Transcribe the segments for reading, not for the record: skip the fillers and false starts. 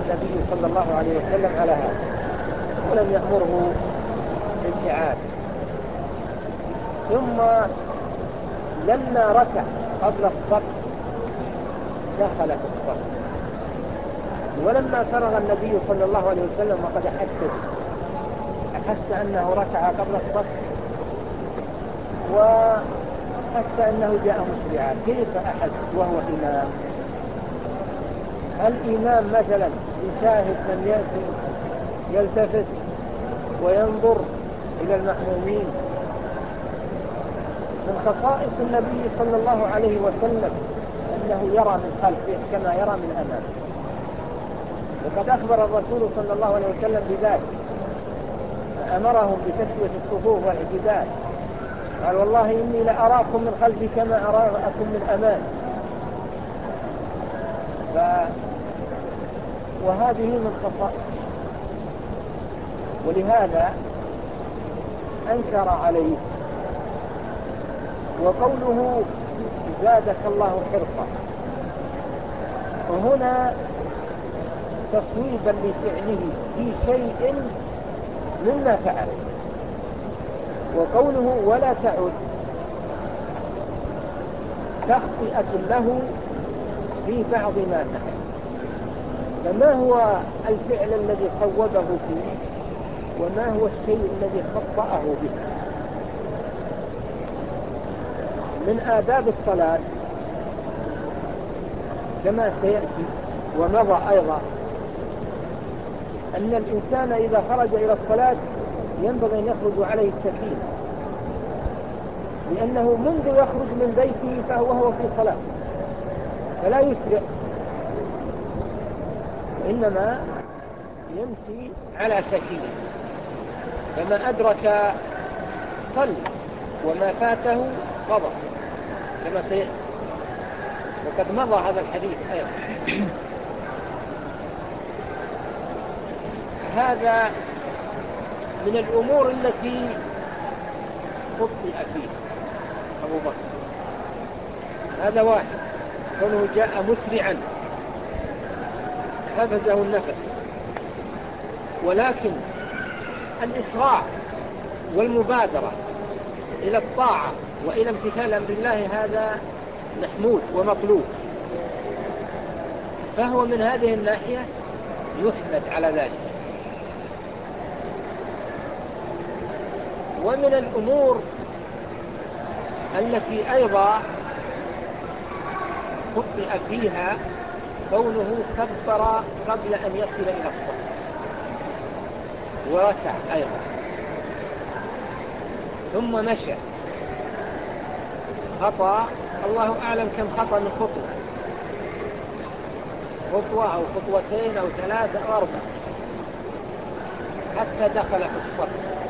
النبي صلى الله عليه وسلم على هذا ولم يأمره بالإعادة. ثم لما ركع قبل الصف دخل في الصف، ولما فرغ النبي صلى الله عليه وسلم وقد أحس أنه ركع قبل الصف وأحس أنه جاء مسرعا، كيف أحس وهو إمام؟ الإمام مثلا يشاهد من يأتي يلتفت وينظر إلى المأمومين. من خصائص النبي صلى الله عليه وسلم أنه يرى من خلفه كما يرى من أمامه، وقد أخبر الرسول صلى الله عليه وسلم بذلك، أمرهم بتسوية الصفوف والاعتدال، قال والله إني لأراكم من خلفي كما أراكم من أمامي. وهذه من خصائص، ولهذا أنكر عليه. وقوله زادك الله حرصا، وهنا تصويبا لفعله في شيء مما فعل. وقوله ولا تعد تخطئة له في بعض ما فعل. فما هو الفعل الذي صوبه فيه وما هو الشيء الذي خطأه به؟ من آداب الصلاة كما سيأتي ومضى أيضا أن الإنسان إذا خرج إلى الصلاة ينبغي أن يخرج عليه السكينة، لأنه منذ يخرج من بيته فهو في صلاة، فلا يسرع، وإنما يمشي على سكينة، فما أدرك صلى وما فاته قضى كما سيأتي، وقد مضى هذا الحديث أيضا. هذا من الأمور التي خطئ فيها أبو بكر. هذا واحد، كونه جاء مسرعا حفزه النفس، ولكن الإسراع والمبادرة إلى الطاعة وإلى امتثال أمر الله هذا محمود ومطلوب، فهو من هذه الناحية يحمد على ذلك. ومن الأمور التي أيضا خطئ فيها كونه كبر قبل أن يصل إلى الصف وركع أيضا ثم مشى، خطأ الله أعلم كم خطأ من خطوة أو خطوتين أو 3 أو 4 حتى دخل في الصف.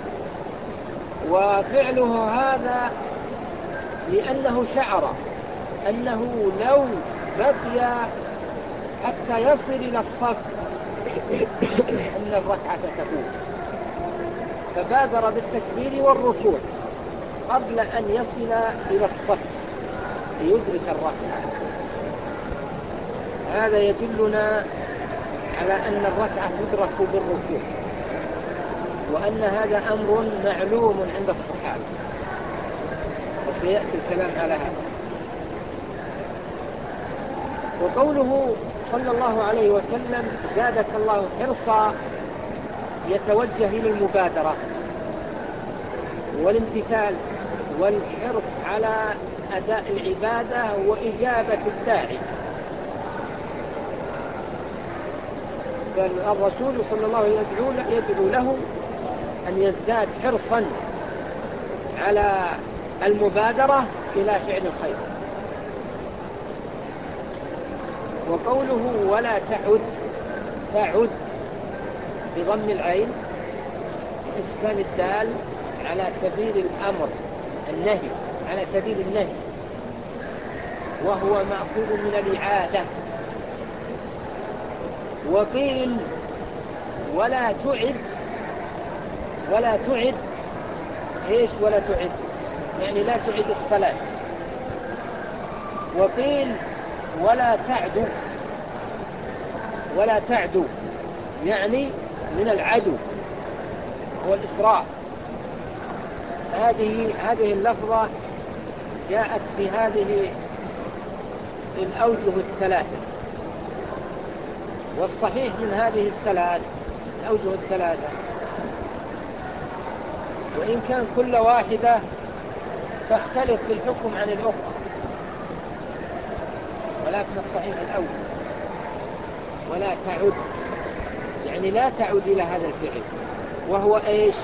وفعله هذا لأنه شعر أنه لو بقي حتى يصل إلى الصف أن الركعة تفوت، فبادر بالتكبير والركوع قبل أن يصل إلى الصف ليدرك الركعة. هذا يدلنا على أن الركعة تدرك بالركوع، وأن هذا أمر معلوم عند الصحابة، وسيأتي الكلام على هذا. وقوله صلى الله عليه وسلم زادك الله حرصا يتوجه إلى المبادرة والامتثال والحرص على أداء العبادة وإجابة الداعي. فالرسول صلى الله عليه وسلم يدعو له أن يزداد حرصا على المبادرة إلى فعل الخير. وقوله ولا تعد بضم العين إسكان الدال على سبيل الأمر، النهي، على سبيل النهي، وهو مأخوذ من الإعادة. وقيل ولا تعد إيش؟ ولا تعد يعني لا تعد الصلاة. وقيل ولا تعد ولا تعدوا يعني من العدو والإسراع. هذه اللفظة جاءت بهذه الأوجه الثلاثة، والصحيح من هذه الأوجه الثلاثة، وإن كان كل واحدة تختلف في الحكم عن الأخرى، ولكن الصحيح الأول. ولا تعد يعني لا تعد إلى هذا الفعل، وهو إيش؟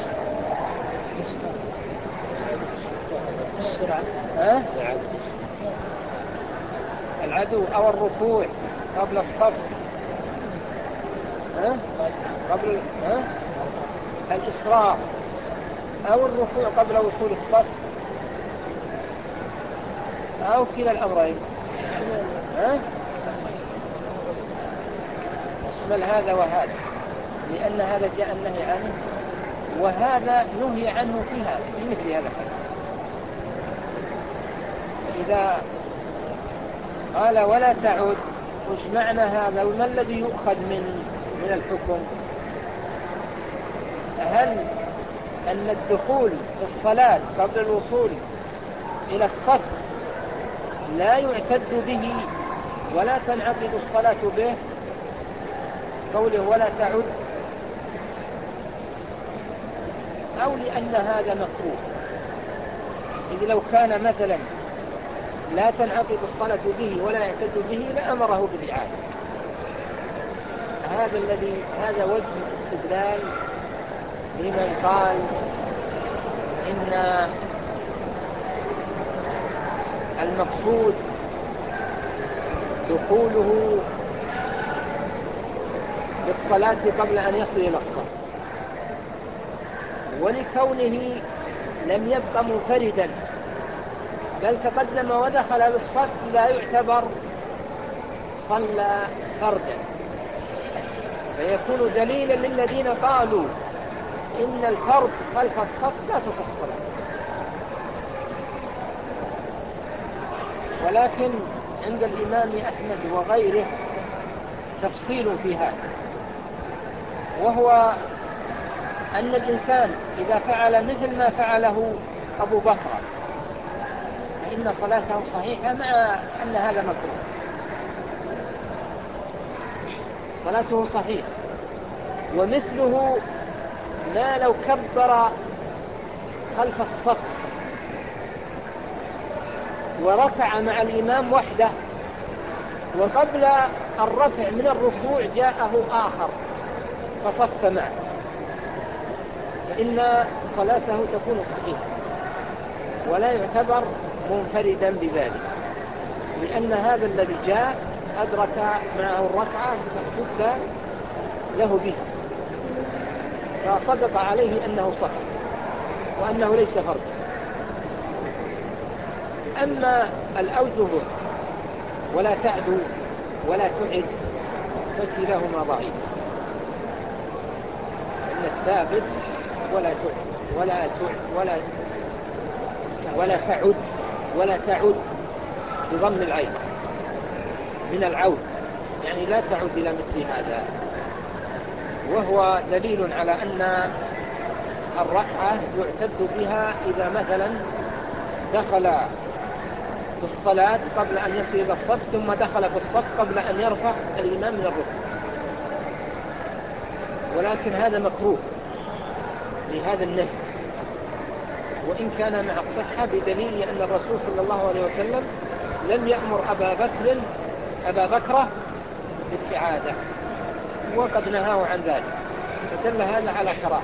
العدو أو الركوع قبل الصف، قبل الإسراع، أو الركوع قبل وصول الصف، أو كلا الأمرين. يشمل هذا وهذا، لأن هذا جاء النهي عنه وهذا نهي عنه في مثل هذا الحديث. إذا قال ولا تعد، وش معنى هذا وما الذي يؤخذ من الحكم؟ هل أن الدخول في الصلاة قبل الوصول إلى الصف لا يعتد به ولا تنعقد الصلاة به قوله ولا تعد، أو لأن هذا مكروه؟ إذ لو كان مثلا لا تنعقد الصلاة به ولا يعتد به لأمره بالإعادة. هذا وجه الاستدلال لمن قال إن المقصود دخوله بالصلاة قبل أن يصل إلى الصف، ولكونه لم يبق منفردا بل تقدم ودخل بالصف لا يعتبر صلى فردا، فيكون دليلا للذين قالوا إن الفرد خلف الصف لا تصح صلاة. ولكن عند الإمام أحمد وغيره تفصيل في هذا، وهو أن الإنسان إذا فعل مثل ما فعله أبو بكر فإن صلاته صحيحة، مع أن هذا مكروه. صلاته صحيحة. ومثله ما لو كبر خلف الصف وركع مع الإمام وحده، وقبل الرفع من الركوع جاءه آخر فصف معه، فإن صلاته تكون صحيحة ولا يعتبر منفردا بذلك، لأن هذا الذي جاء أدرك معه الركعة فاحتج له به، فصدق عليه أنه صح وأنه ليس فردا. أما الأوجه ولا تعدوا ولا تعد فكلاهما ضعيف، إن الثابت ولا تعد بضم العين من العود، يعني لا تعد إلى مثل هذا، وهو دليل على أن الركعة يعتد بها إذا مثلا دخل في الصلاة قبل أن يصل إلى الصف، ثم دخل في الصف قبل أن يرفع الإمام من الركوع، ولكن هذا مكروه لهذا النهي، وإن كان مع الصحة بدليل أن الرسول صلى الله عليه وسلم لم يأمر أبا بكر بالإعادة وقد نهاه عن ذلك، فدل هذا على كراهة.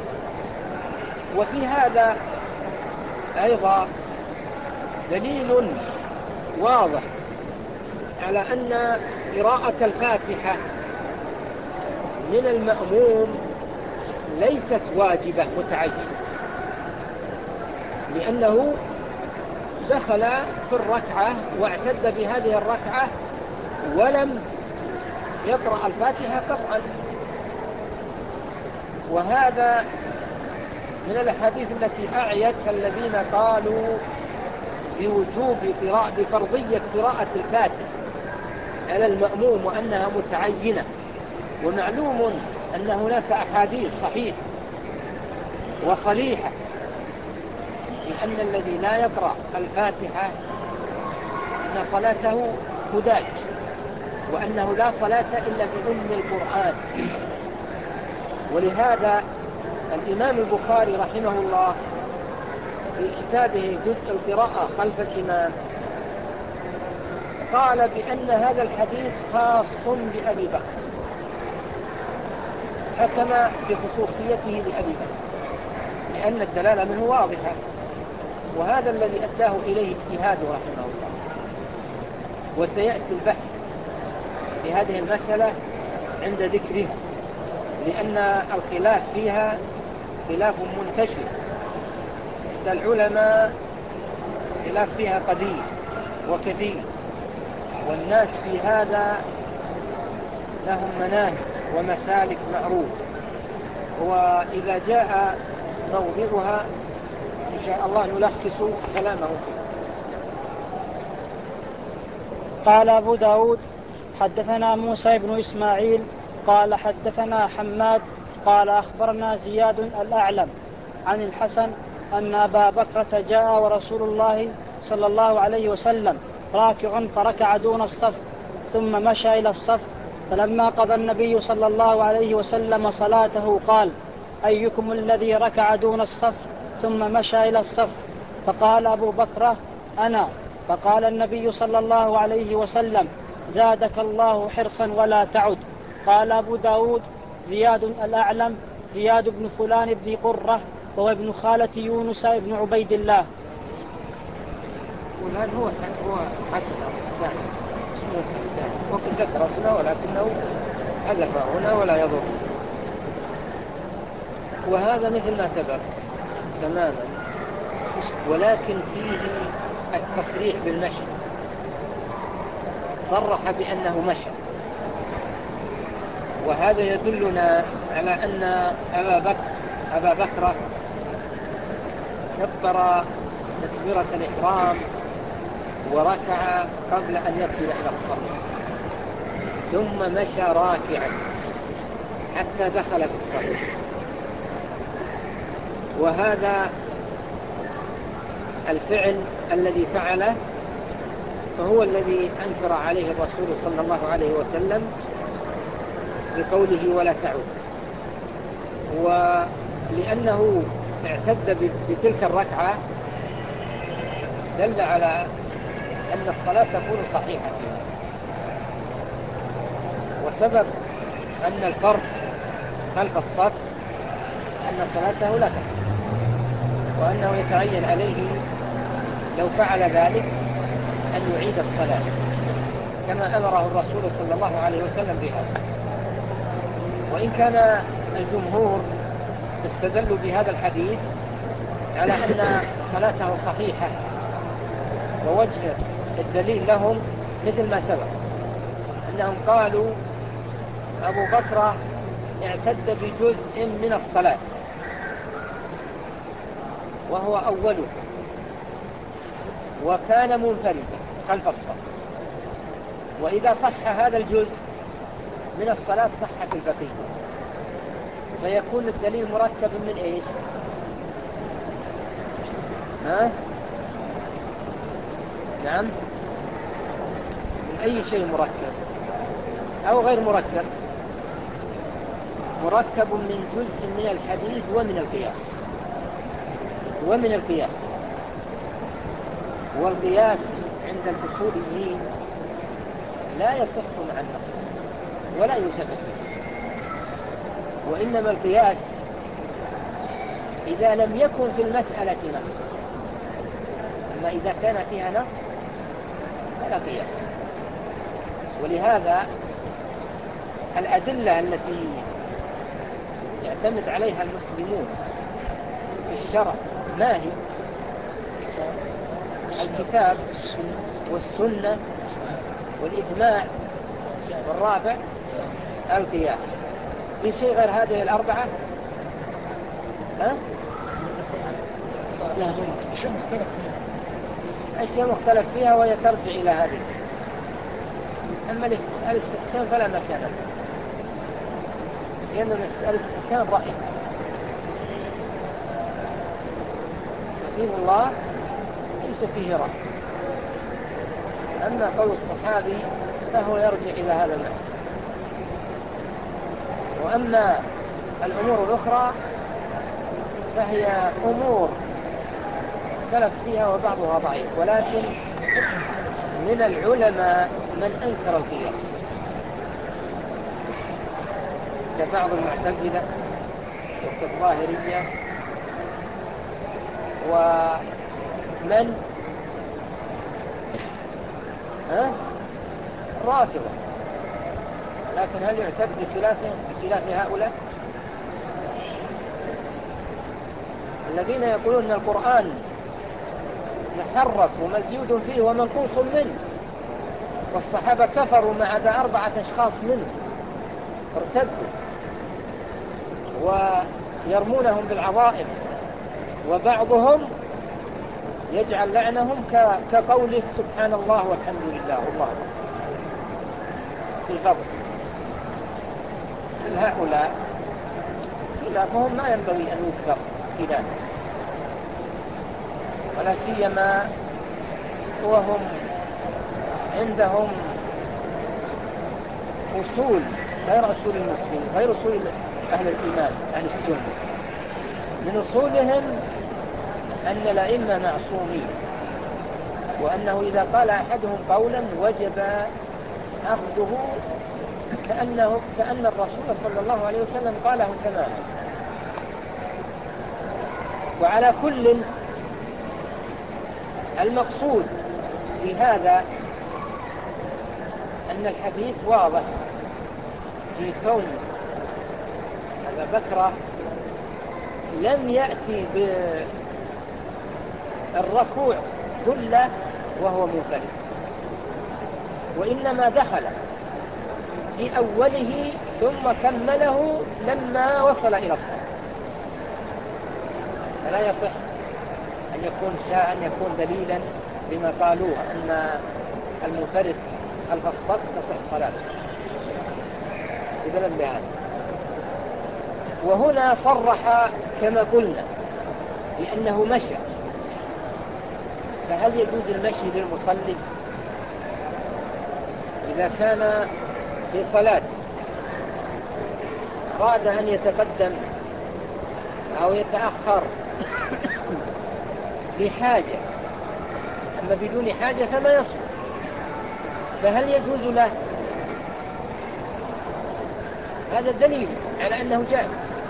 وفي هذا أيضا دليل واضح على أن قراءة الفاتحة من المأموم ليست واجبة متعينة، لأنه دخل في الركعة واعتد بهذه الركعة ولم يقرأ الفاتحة قطعا. وهذا من الأحاديث التي أعيت الذين قالوا بفرضية قراءة الفاتحة على المأموم وأنها متعينة، ومعلوم أن هناك أحاديث صحيحة وصريحة بأن الذي لا يقرأ الفاتحة أن صلاته خداج، وأنه لا صلاة إلا بأم القرآن. ولهذا الإمام البخاري رحمه الله في كتابه جزء القراءة خلف الإمام قال بأن هذا الحديث خاص بأبي بكر، حكم بخصوصيته لأبي بكر لأن الدلالة منه واضحة، وهذا الذي أداه إليه اجتهاده رحمه الله. وسيأتي البحث في هذه المسألة عند ذكرها، لأن الخلاف فيها خلاف منتشر عند العلماء، خلاف فيها قديم وكثير، والناس في هذا لهم مناهج ومسالك معروف، وإذا جاء موضعها إن شاء الله نلخص كلامه فيه. قال أبو داود حدثنا موسى بن إسماعيل قال حدثنا حماد قال أخبرنا زياد الأعلم عن الحسن أن أبا بكرة جاء ورسول الله صلى الله عليه وسلم راكع فركع دون الصف ثم مشى إلى الصف، فلما قضى النبي صلى الله عليه وسلم صلاته قال: أيكم الذي ركع دون الصف ثم مشى إلى الصف؟ فقال أبو بكرة: أنا. فقال النبي صلى الله عليه وسلم: زادك الله حرصا ولا تعد. قال أبو داود زياد الأعلم زياد بن فلان بن قرة وهو ابن خالة يونس بن عبيد الله. فلان هو حسن حسان اسمه حسان، وقد ذكر اسمه ولكنه حذف هنا ولا يضر. وهذا مثل ما سبق تماما، ولكن فيه التصريح بالمشي، صرح بأنه مشى، وهذا يدلنا على أن أبا بكر كبر تكبيرة الإحرام وركع قبل أن يصل إلى الصلاة، ثم مشى راكعا حتى دخل في الصلاة. وهذا الفعل الذي فعله فهو الذي أنكر عليه الرسول صلى الله عليه وسلم بقوله ولا تعود، ولأنه اعتد بتلك الركعة دل على أن الصلاة تكون صحيحة فيها. وسبب أن الفرد خلف الصف أن صلاته لا تصح، وأنه يتعين عليه لو فعل ذلك أن يعيد الصلاة كما أمره الرسول صلى الله عليه وسلم بهذا. وإن كان الجمهور استدلوا بهذا الحديث على أن صلاته صحيحة، ووجه الدليل لهم مثل ما سبق، أنهم قالوا أبو بكر اعتد بجزء من الصلاة وهو أوله، وكان منفردا خلف الصف، وإذا صح هذا الجزء من الصلاة صحت البقية، فيكون الدليل مركب من إيش؟ نعم، من أي شيء مركب أو غير مركب؟ مركب من جزء من الحديث ومن القياس. والقياس عند الأصوليين لا يصح مع النص ولا يلتفت به، وإنما القياس إذا لم يكن في المسألة نص، أما إذا كان فيها نص فلا قياس. ولهذا الأدلة التي يعتمد عليها المسلمون في الشرع ما هي؟ الكتاب والسنة والإجماع، والرابع القياس. في شيء غير هذه الأربعة؟ أشياء مختلف فيها وهي ترجع إلى هذه. أما الاستقسام فلا مكان له. لأنه الاستحسان رأي. دين الله ليس فيه رأي. أما قول الصحابي فهو يرجع إلى هذا المعنى. وأما الأمور الأخرى فهي أمور اختلف فيها وبعضها ضعيف، ولكن من العلماء من أنكر القياس كبعض المعتزلة وكالظاهرية ومن رافضة. لكن هل يعتد بخلاف هؤلاء الذين يقولون أن القرآن محرف ومزيود فيه ومنقوص منه، والصحابة كفروا ما عدا 4 أشخاص منه ارتدوا ويرمونهم بالعظائم، وبعضهم يجعل لعنهم كقوله سبحان الله والحمد لله والله في الفضل. هؤلاء خلافهم ما ينبغي أن يذكر خلافه، ولا سيما وهم عندهم أصول غير أصول المسلمين، غير أصول أهل الإيمان أهل السنة. من أصولهم أن الأئمة معصومين، وأنه إذا قال أحدهم قولا وجب أخذه كأن الرسول صلى الله عليه وسلم قاله تماما. وعلى كل المقصود في هذا أن الحديث واضح في كون أبا بكر لم يأتي بالركوع كله وهو منفرد، وإنما دخل في أوله ثم كمله لما وصل إلى الصلاة. فلا يصح أن يكون دليلا بما قالوه أن المنفرد خلف الصف تصح صلاته استدلالا بهذا. وهنا صرح كما قلنا بأنه مشى، فهل يجوز المشي للمصلي إذا كان في صلاة أراد أن يتقدم أو يتأخر لحاجة، أما بدون حاجة فما يصلح، فهل يجوز له؟ هذا دليل على أنه جائز.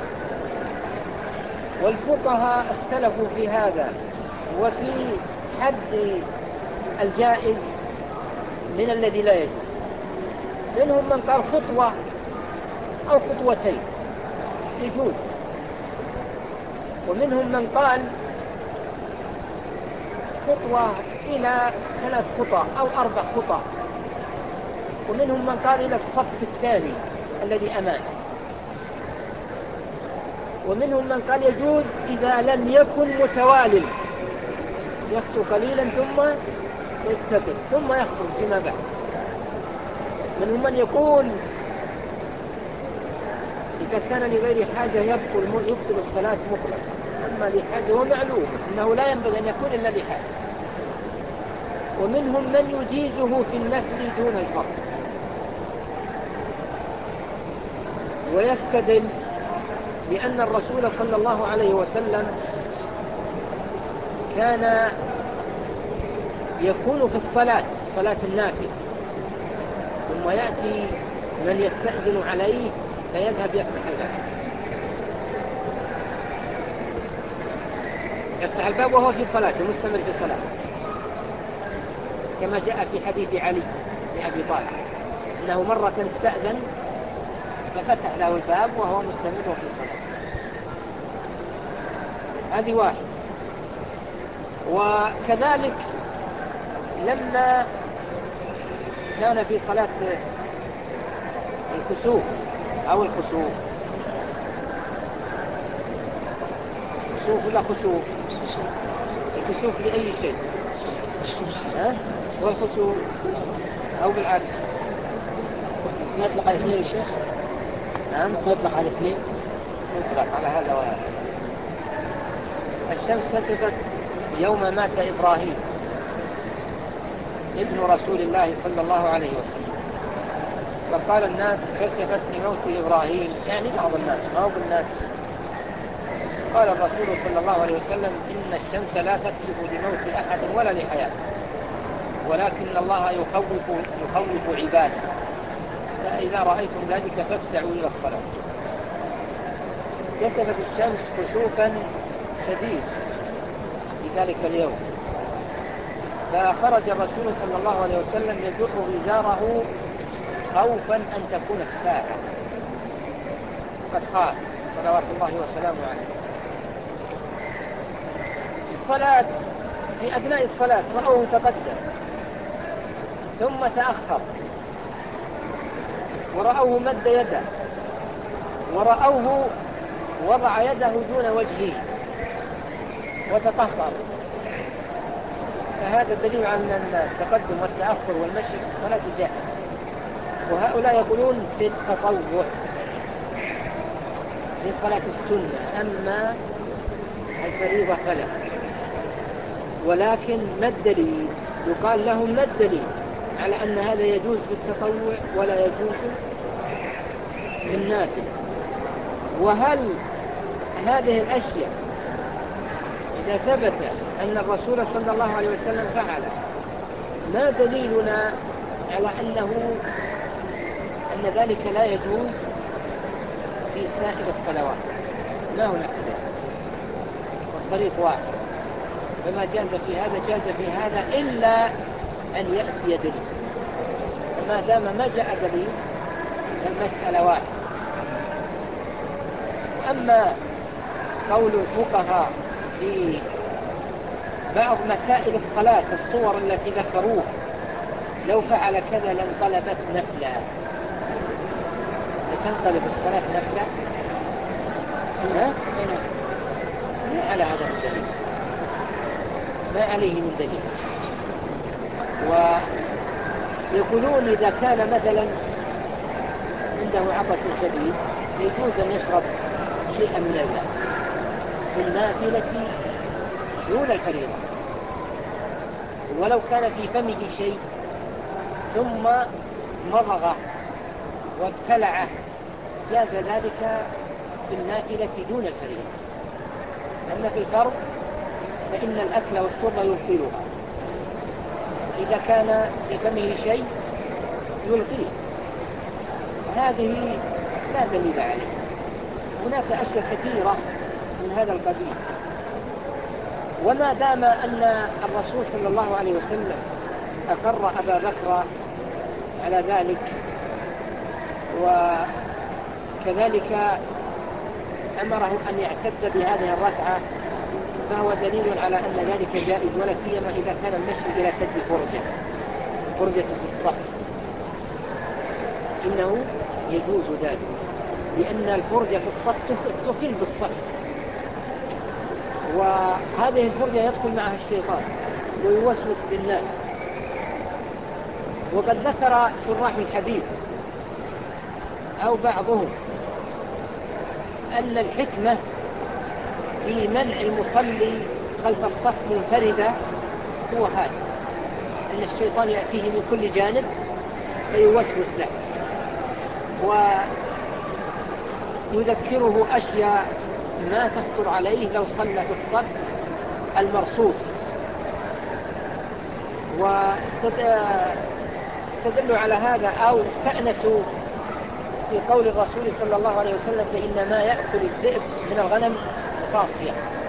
والفقهاء اختلفوا في هذا وفي حد الجائز من الذي لا يجوز. منهم من قال خطوة أو خطوتين يجوز، ومنهم من قال خطوة إلى 3 خطى أو 4 خطى، ومنهم من قال إلى الصف الثاني الذي أمامه، ومنهم من قال يجوز إذا لم يكن متوالٍ، يخطو قليلا ثم يستقر ثم يخطو فيما بعد. منهم من يقول إذا كان لغير حاجة يبطل الصلاة مطلقا، أما لحاجة ومعلوم أنه لا ينبغي أن يكون إلا لحاجة. ومنهم من يجيزه في النفل دون الفرض، ويستدل بأن الرسول صلى الله عليه وسلم كان يكون في صلاة النافلة ثم يأتي من يستأذن عليه فيذهب يفتح الباب وهو في صلاته مستمر في صلاته، كما جاء في حديث علي لأبي طالب أنه مرة استأذن ففتح له الباب وهو مستمر في صلاته. هذه واحد. وكذلك لما كان في صلاة الكسوف أو الخسوف ولا خسوف، الكسوف لأي شيء والخسوف أو بالعكس ما يطلق عليه يا شيخ نعم. يطلق على الاثنين. يطلق على هذا وهذا. الشمس كسفت يوم مات إبراهيم ابن رسول الله صلى الله عليه وسلم، فقال الناس كسفت لموت إبراهيم، يعني بعض الناس، ما هو بالناس. قال الرسول صلى الله عليه وسلم إن الشمس لا تكسف لموت أحد ولا لحياته، ولكن الله يخوف عباده، فإذا رأيتم ذلك فافزعوا إلى الصلاة. كسفت الشمس كسوفا شديد في ذلك اليوم، فخرج الرسول صلى الله عليه وسلم يجر إزاره خوفا أن تكون الساعة، قد خاف صلوات الله وسلامه عليه. الصلاة في أثناء الصلاة رأوه تقدم ثم تأخر، ورأوه مد يده، ورأوه وضع يده دون وجهه وتطهر، فهذا دليل على أن التقدم والتأخر والمشي في الصلاة جائز. وهؤلاء يقولون في التطوع في صلاة السنة، أما الفريضة فلا. ولكن ما الدليل؟ يقال لهم ما الدليل على أن هذا يجوز في التطوع ولا يجوز في النافلة؟ وهل هذه الأشياء إذا ثبت أن الرسول صلى الله عليه وسلم فعل، ما دليلنا على أن ذلك لا يجوز في سائر الصلوات؟ ما هناك دليل، والطريق واحد، فما جاز في هذا جاز في هذا إلا أن يأتي دليل. وما دام ما جاء دليل فالمسألة واحد. أما قول الفقهاء في بعض مسائل الصلاة الصور التي ذكروها، لو فعل كذا لانقلبت نفلا، لتنقلب الصلاة نفلا، ما على هذا من دليل، ما عليه من دليل. ويقولون إذا كان مثلا عنده عطش شديد يجوز أن يشرب شيئا من الماء في النافلة دون الفريضة، ولو كان في فمه شيء ثم مضغه وابتلعه جاز ذلك في النافلة دون الفريضة. أما في الفرض فإن الأكل والشرب يبطلها، إذا كان في فمه شيء يلقيه، هذه لا دليل عليه. هناك أشياء كثيرة من هذا القبيل. وما دام أن الرسول صلى الله عليه وسلم أقر أبا بكر على ذلك، وكذلك أمره أن يعتد بهذه الركعة، فهو دليل على أن ذلك جائز، ولا سيما إذا كان المشي إلى سد فرجة في الصف، إنه يجوز ذلك، لأن الفرجة في الصف تخل بالصف، وهذه الفرجة يدخل معها الشيطان ويوسوس للناس. وقد ذكر شراح الحديث أو بعضهم أن الحكمة في منع المصلي خلف الصف منفردة هو هذا، أن الشيطان يأتيه من كل جانب فيوسوس له ويذكره أشياء ما تخطر عليه لو صلى في الصف المرصوص. واستدلوا على هذا أو استأنسوا في قول الرسول صلى الله عليه وسلم فإنما يأكل الذئب من الغنم قاصية،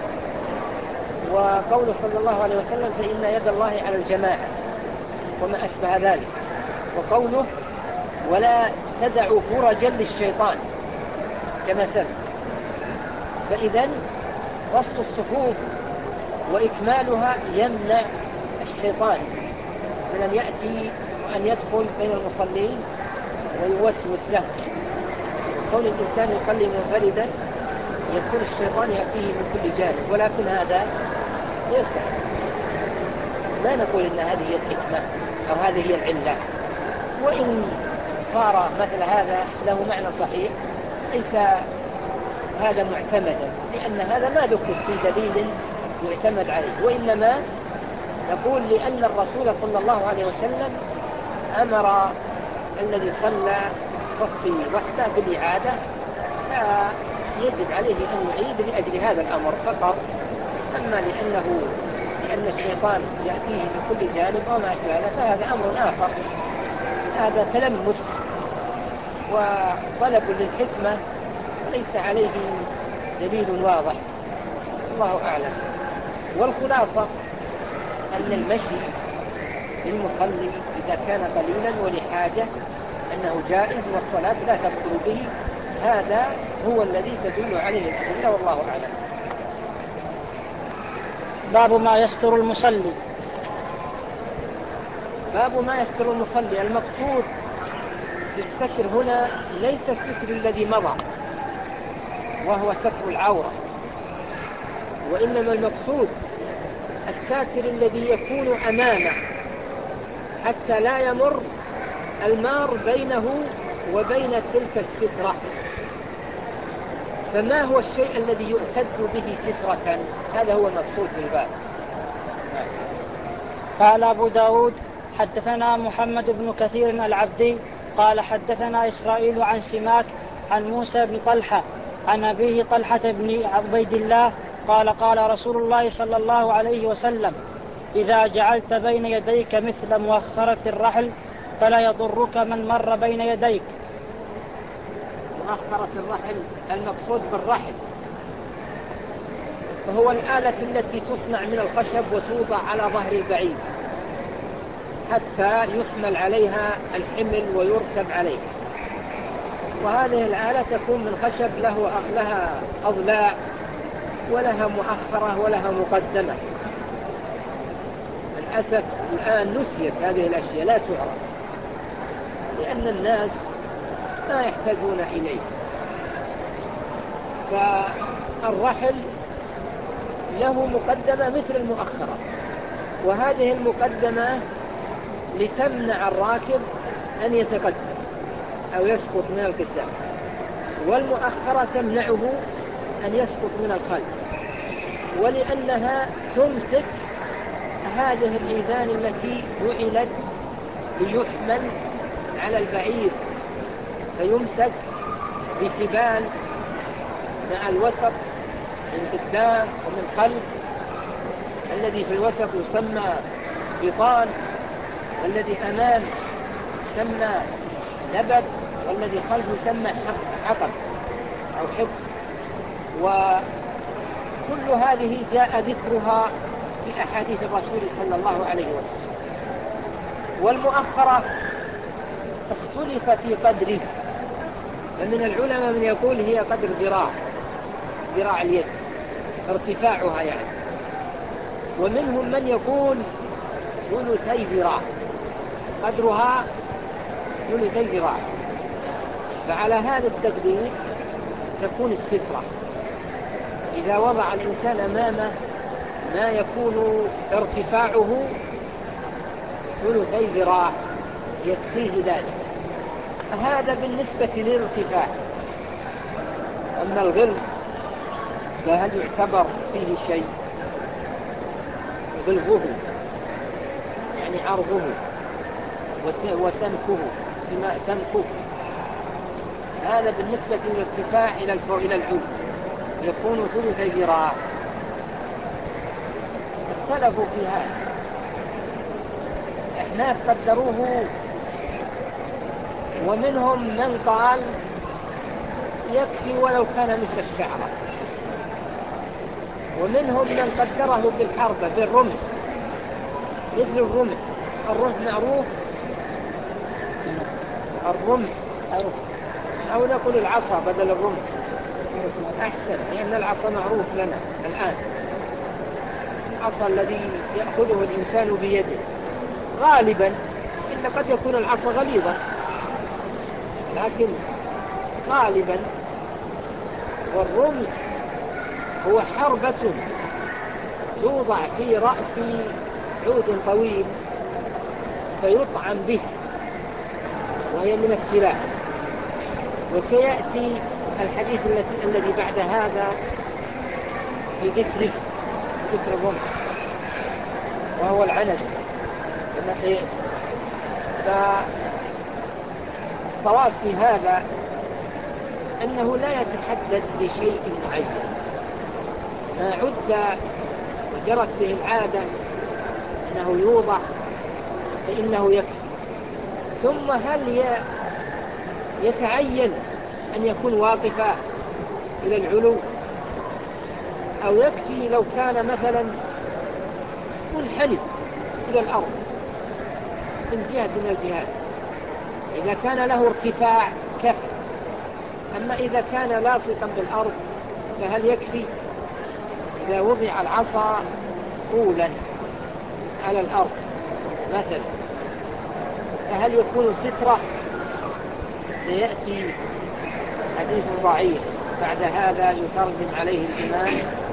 وقول صلى الله عليه وسلم فإن يد الله على الجماعة وما أشبه ذلك، وقوله ولا تدعوا فرجا للشيطان كما سبق. فإذن وسط الصفوف وإكمالها يمنع الشيطان من أن يأتي وأن يدخل بين المصلين ويوسوس له. كون الإنسان يصلي منفردا يكون الشيطان يأتيه من كل جانب، ولكن هذا غير صحيح. لا نقول إن هذه هي الحكمة أو هذه هي العلة، وإن صار مثل هذا له معنى صحيح ليس هذا معتمدا، لأن هذا ما ذكر في دليل يعتمد عليه، وإنما نقول لأن الرسول صلى الله عليه وسلم أمر الذي صلى الصف وحده بالإعادة، فيجب عليه أن يعيد لأجل هذا الأمر فقط. أما لأن الشيطان يأتيه من كل جانب وما أشبه ذلك فهذا أمر آخر، هذا تلمس وطلب للحكمة ليس عليه دليل واضح، الله أعلم. والخلاصة أن المشي للمصلي إذا كان قليلا ولحاجة أنه جائز والصلاة لا تبطل به، هذا هو الذي تدل عليه الأدلة، والله أعلم. باب ما يستر المصلي. باب ما يستر المصلي. المقصود بالستر هنا ليس الستر الذي مضى وهو ستر العورة، وإنما المقصود الساتر الذي يكون أمامه حتى لا يمر المار بينه وبين تلك السترة. فما هو الشيء الذي يعتد به سترة؟ هذا هو المقصود بالباب. قال أبو داود حدثنا محمد بن كثير العبدي قال حدثنا إسرائيل عن سماك عن موسى بن طلحة عن أبيه طلحة بن عبيد الله قال قال رسول الله صلى الله عليه وسلم إذا جعلت بين يديك مثل مؤخرة الرحل فلا يضرك من مر بين يديك. مؤخرة الرحل المقصود بالرحل وهو الآلة التي تصنع من الخشب وتوضع على ظهر البعير حتى يحمل عليها الحمل ويركب عليه، وهذه الآلة تكون من خشب لها أضلاع ولها مؤخرة ولها مقدمة. للأسف الآن نسيت هذه الأشياء، لا تعرف لأن الناس ما يحتاجون إليه. فالرحل له مقدمة مثل المؤخرة، وهذه المقدمة لتمنع الراكب أن يتقدم أو يسقط من القدام، والمؤخرة تمنعه أن يسقط من الخلف، ولأنها تمسك هذه العيدان التي جعلت ليحمل على البعير، فيمسك بحبال مع الوسط من قدام ومن خلف. الذي في الوسط يسمى بطان، والذي أمام يسمى لبب، والذي خلف يسمى حقب أو حب. وكل هذه جاء ذكرها في أحاديث الرسول صلى الله عليه وسلم. والمؤخرة اختلف في قدره، فمن العلماء من يقول هي قدر ذراع اليد ارتفاعها يعني، ومنهم من يقول ثلثي ذراع، قدرها ثلثي ذراع. فعلى هذا التقدير تكون السترة. إذا وضع الإنسان أمامه ما يكون ارتفاعه ثلثي ذراع يكفيه ذلك، هذا بالنسبة للارتفاع. أما الغلظ فهل يعتبر فيه شيء؟ غلظه يعني عرضه وسمكه هذا بالنسبة للارتفاع إلى العلو يكون ثلثي ذراع. اختلفوا في هذا، احناف قدروه، ومنهم من قال يكفي ولو كان مثل الشعرة، ومنهم من قدره بالحربة بالرمح مثل الرمح. الرمح معروف، الرمح أو نقول العصا بدل الرمح أحسن، لأن العصا معروف لنا الآن، العصا الذي يأخذه الإنسان بيده غالبا، إلا قد يكون العصا غليظة، لكن غالبا. والرمح هو حربة توضع في رأس عود طويل فيطعم به، وهي من السلاح. وسيأتي الحديث الذي بعد هذا في ذكر الرمح وهو العنز كما سيأتي. فالصواب في هذا أنه لا يتحدد بشيء معين، ما عد وجرت به العادة أنه يوضع فإنه يكفي. ثم هل يتعين أن يكون واقفا إلى العلو، أو يكفي لو كان مثلا منحني إلى الأرض من جهة من الجهات؟ إذا كان له ارتفاع كفى، أما إذا كان لاصقا بالأرض فهل يكفي؟ إذا وضع العصا طولا على الأرض مثلا فهل يكون سترة؟ سيأتي حديث ضعيف بعد هذا يترجم عليه الإمام